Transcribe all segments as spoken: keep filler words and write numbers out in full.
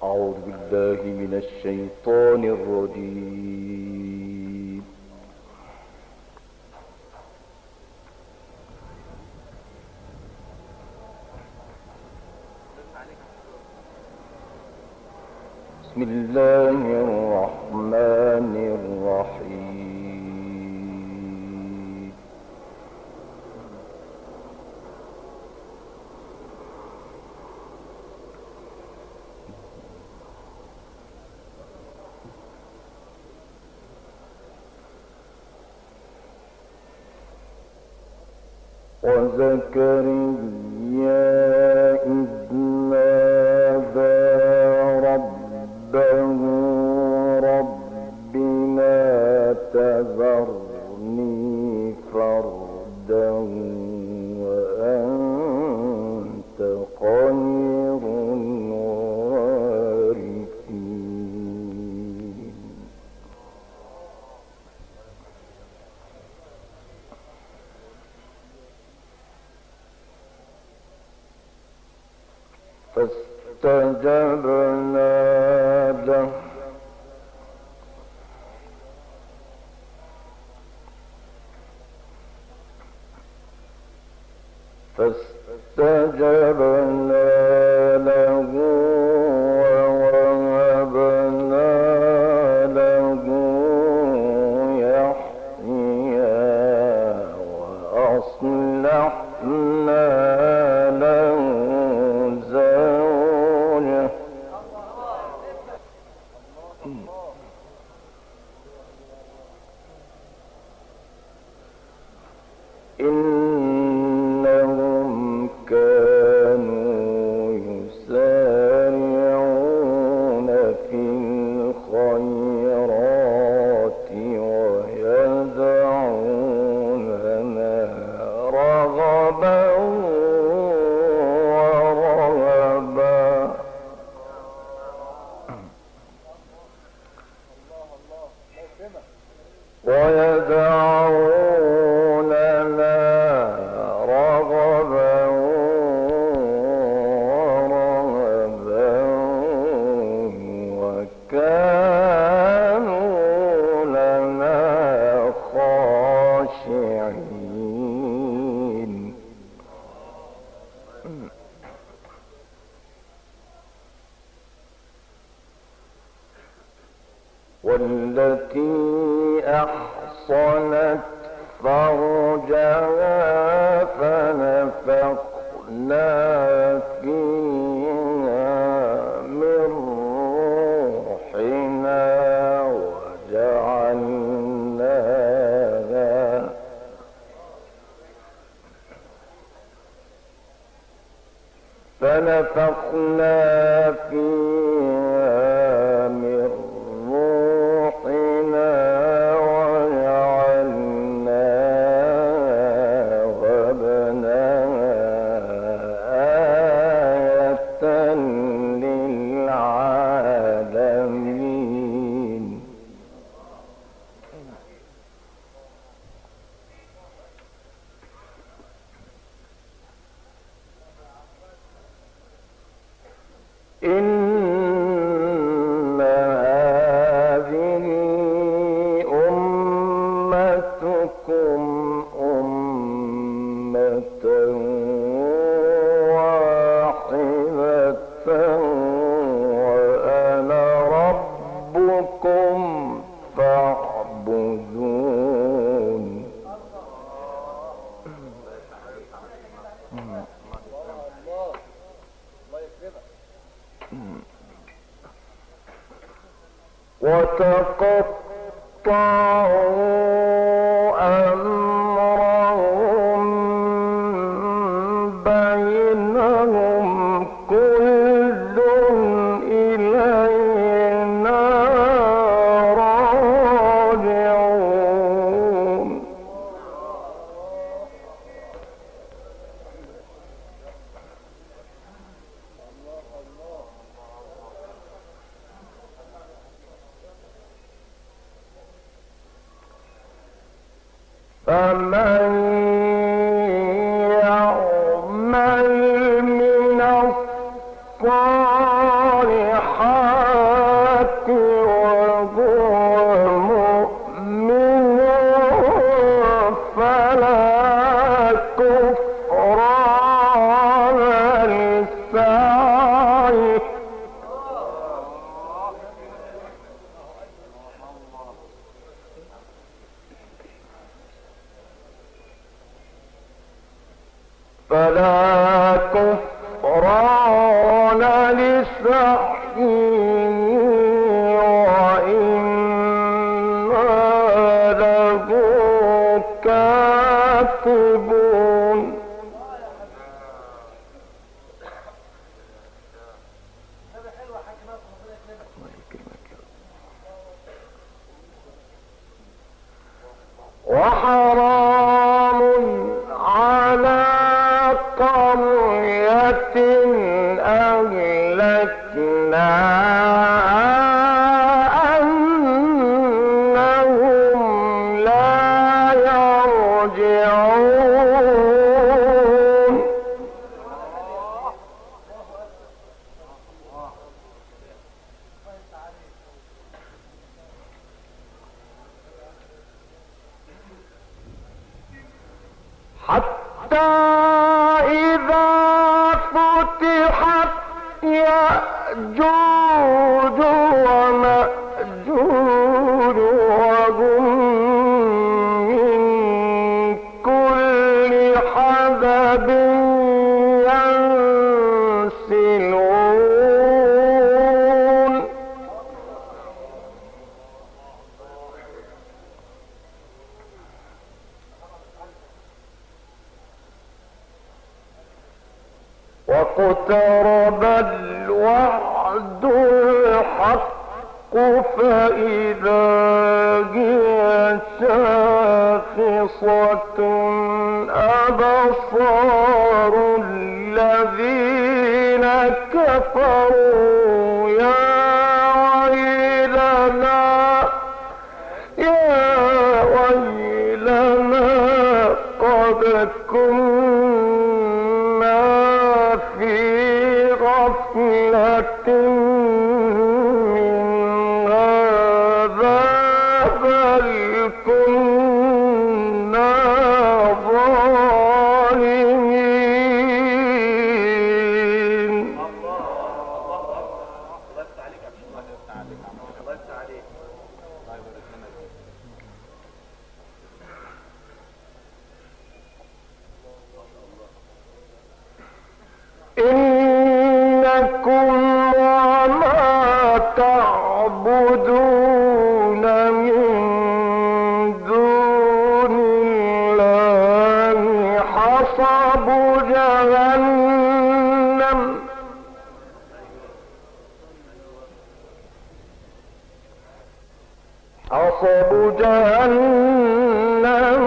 أعوذ بالله من الشيطان الرجيم. بسم الله الرحمن الرحيم. وزكريا إذ نادى ربه رب لا تذرني فردا وأنت خير الوارثين. فاستجبنا له فاستجبنا له ووهبنا له يحيى وأصلحنا له زوجه إنهم كانوا يسارعون في الخيرات ويدعوننا رغبا ورهبا ويدعوننا رغبا ورهبا وكانوا لنا خاشعين. والتي أحصنت فرجها فنفخنا فيها من روحنا وجعلناها فنفخنا فيها من روحنا وجعلناها وابنها آية للعالمين. إن هذه أمتكم أمة واحدة وأنا ربكم فاعبدون. وتقطعوا أمرهم بينهم كل إلينا راجعون. فمن يعمل من الصالحات لا كفران لسعيه وإنا له كاتبون وحرام على قرية أهلكناها أنهم لا يرجعون حتى إذا فتحت يأجوج ومأجوج وهم من كل حدب ينسلون واقترب الوعد الحق فإذا هي شاخصة أبصار الذين كفروا يا ويلنا يا ويلنا قد كنا في غفلة من هذا بل كنا ظالمين إنكم وما تعبدون من دون الله حصب جهنم حصب جهنم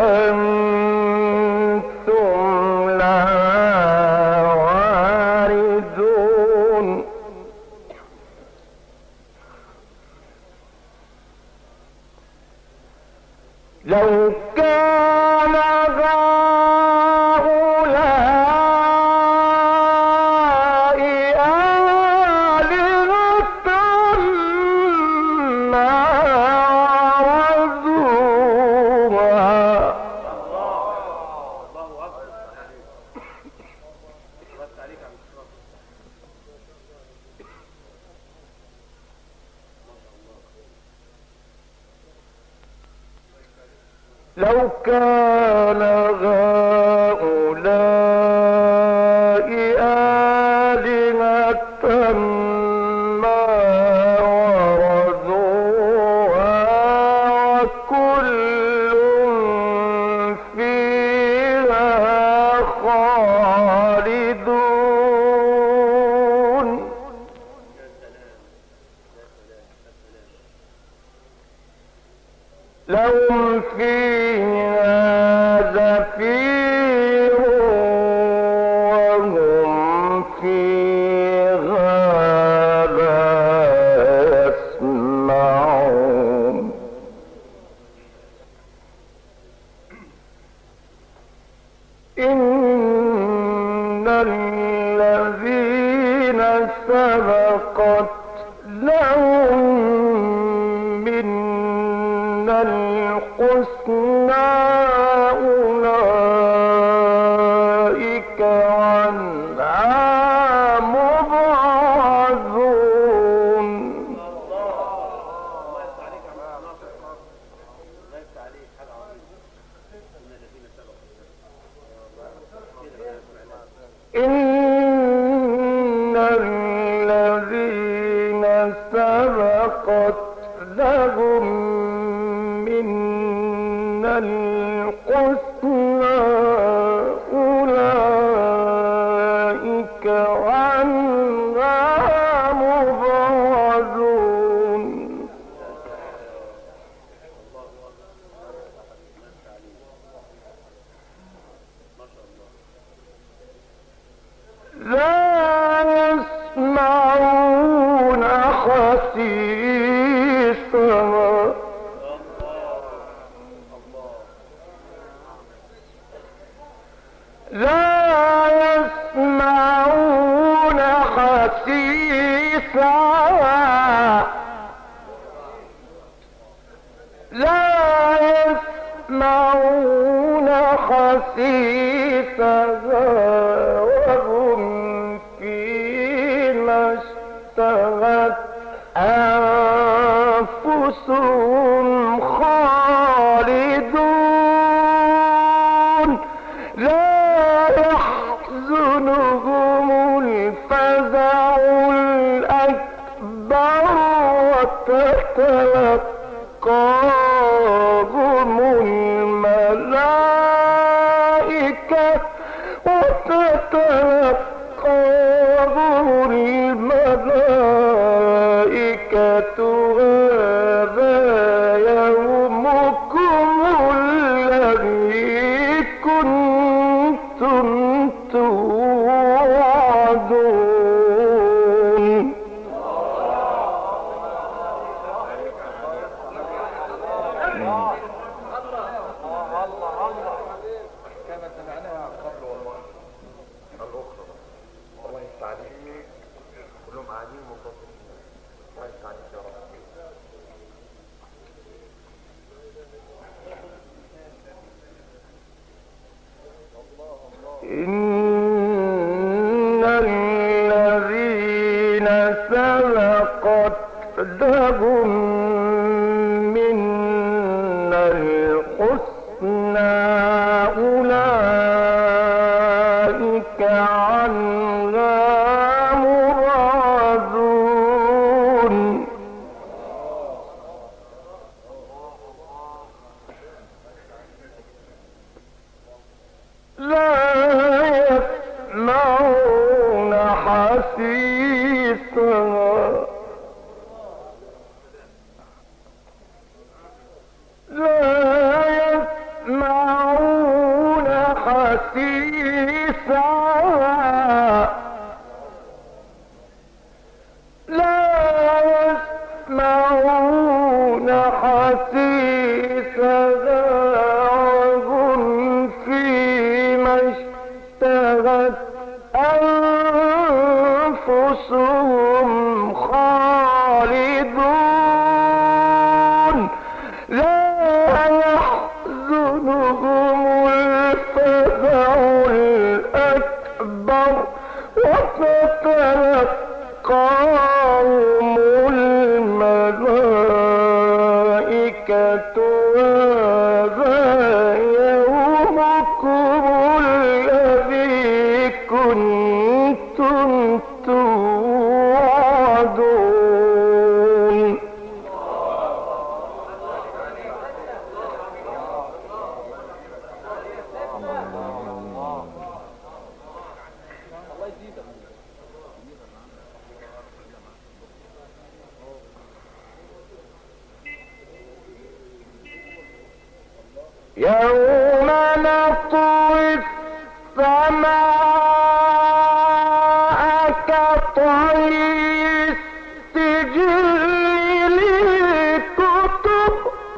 أنتم لها واردون لو كان هؤلاء آلهة ما وردوها لو كان هؤلاء آلهة ما وردوها وكل فيها خالدون لهم فيها زفير وهم فيها لا يسمعون إن الذين سبقت لهم منا الحسنى أولئك عنها مبعدون الذين سبقت لهم منا الحسنى أولئك عنها مبعدون لا يسمعون حسيسها لا يسمعون حسيسها لا يسمعون حسيسها وهم فيما اشتهت أنفسهم خالدون لا يحزنهم الفزع الأكبر وتتلقاهم الملائكة وتتلقاهم الملائكة هذا يومكم الذي كنتم توعدون كما سمعناها قبل والله الأخرى والله التعليم كلهم قاعدين متصلين الله التعليم يا رب. إن الذين سبقت لهم منا الحسنى أولئك عنها مبعدون لا يسمعون حسيسها لا يسمعون حسيسها لا يسمعون حسيسها وهم فيما اشتهت أنفسهم خالدون لا يحزنهم الفزع الأكبر وتتلقاهم الملائكة هذا يومكم الذي كنتم توعدون يوم نطوي السماء كطي السجل للكتب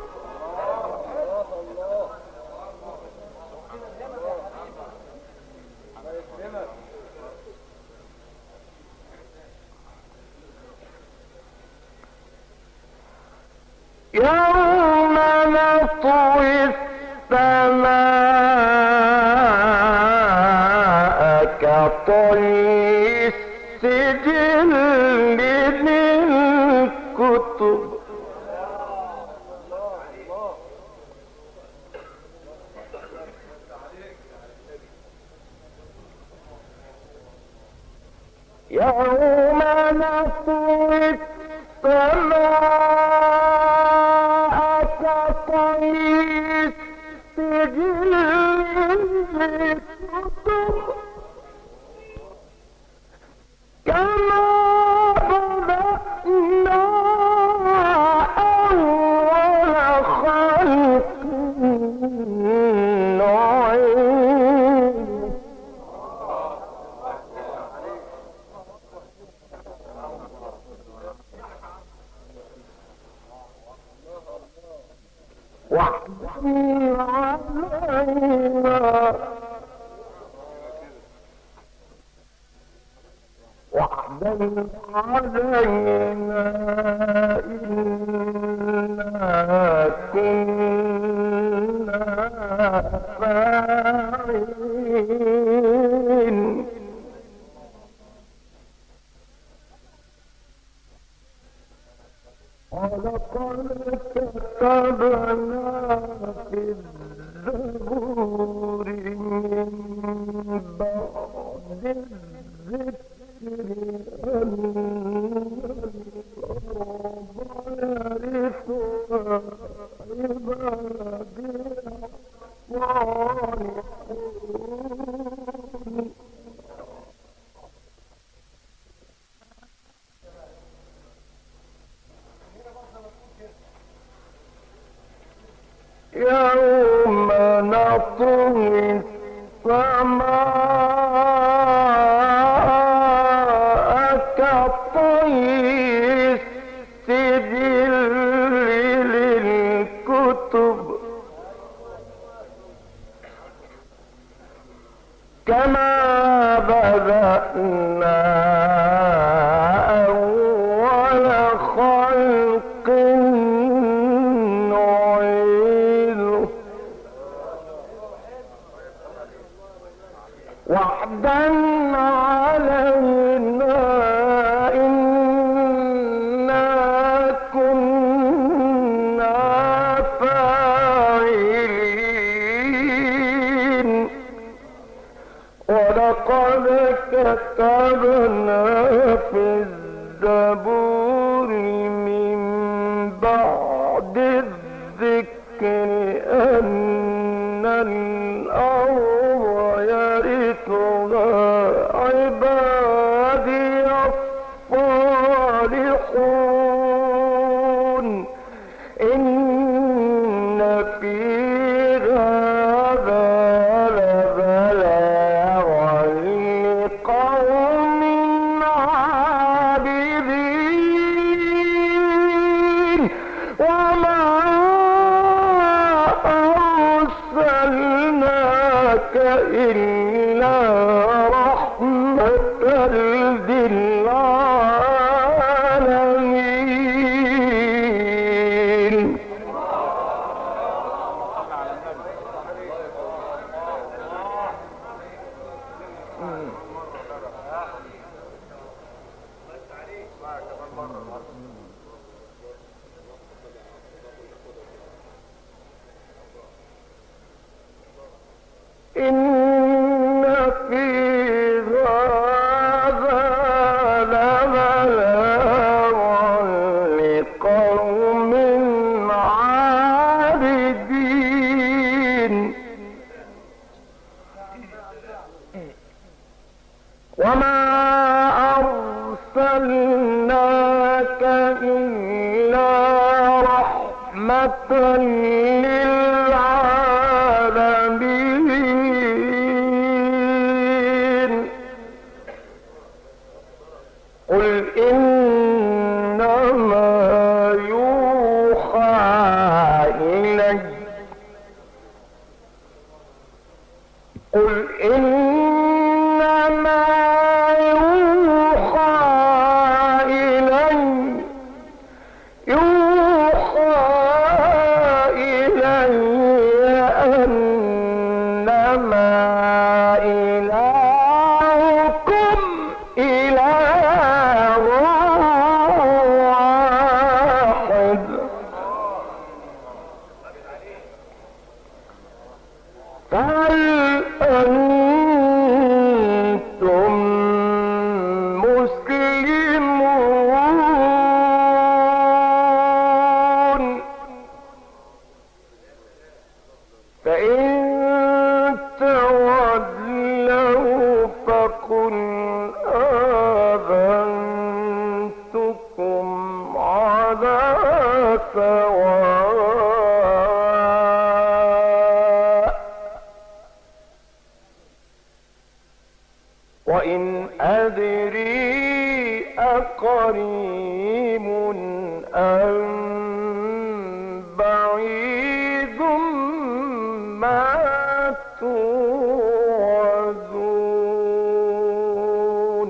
يوم نطوي السماء كطي السجل للكتب يوم نطوي السماء كطي السجل للكتب كما بدأنا أول خلق نعيد وعدا علينا وعدا علينا إنا كنا فاعلين ولقد كتبنا في الزبور من بعد الذكر أن الأرض يرثها عبادي الصالحون يوم نطوي السماء كطي السجل للكتب كما بدأنا أول خلق وعدا علينا إنا كنا فاعلين ولقد كتبنا في الزبور من بعد الذكر أن الأرض يرثها عبادي الصالحون إن في هذا لبلاغا لقوم عابدين وما أرسلناك إلا رحمة للعالمين إن في هذا لبلاغا لقوم عابدين وما أرسلناك إلا رحمة للعالمين قل إنما يوحى إلي قل إنما يوحى إلي يوحى إلي سواء وإن أدري أقريب أم بعيد ما توعدون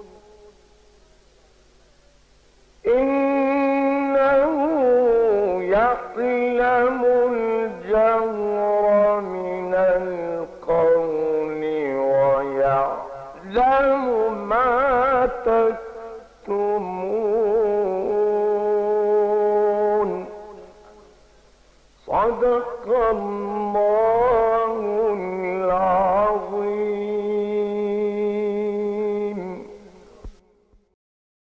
إنه يعلم الجهر من القول ويعلم ما تكتمون صدق الله